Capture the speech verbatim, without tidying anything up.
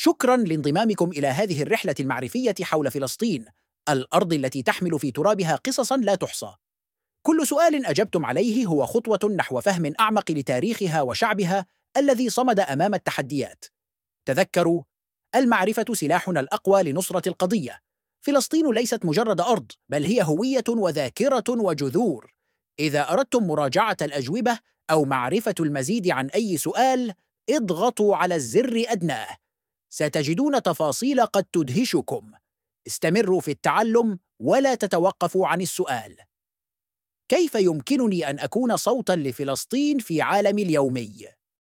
شكراً لانضمامكم إلى هذه الرحلة المعرفية حول فلسطين، الأرض التي تحمل في ترابها قصصاً لا تحصى. كل سؤال أجبتم عليه هو خطوة نحو فهم أعمق لتاريخها وشعبها الذي صمد أمام التحديات. تذكروا، المعرفة سلاحنا الأقوى لنصرة القضية. فلسطين ليست مجرد أرض، بل هي هوية وذاكرة وجذور. إذا أردتم مراجعة الأجوبة أو معرفة المزيد عن أي سؤال، اضغطوا على الزر أدناه. ستجدون تفاصيل قد تدهشكم. استمروا في التعلم ولا تتوقفوا عن السؤال. كيف يمكنني أن أكون صوتاً لفلسطين في عالمي اليومي؟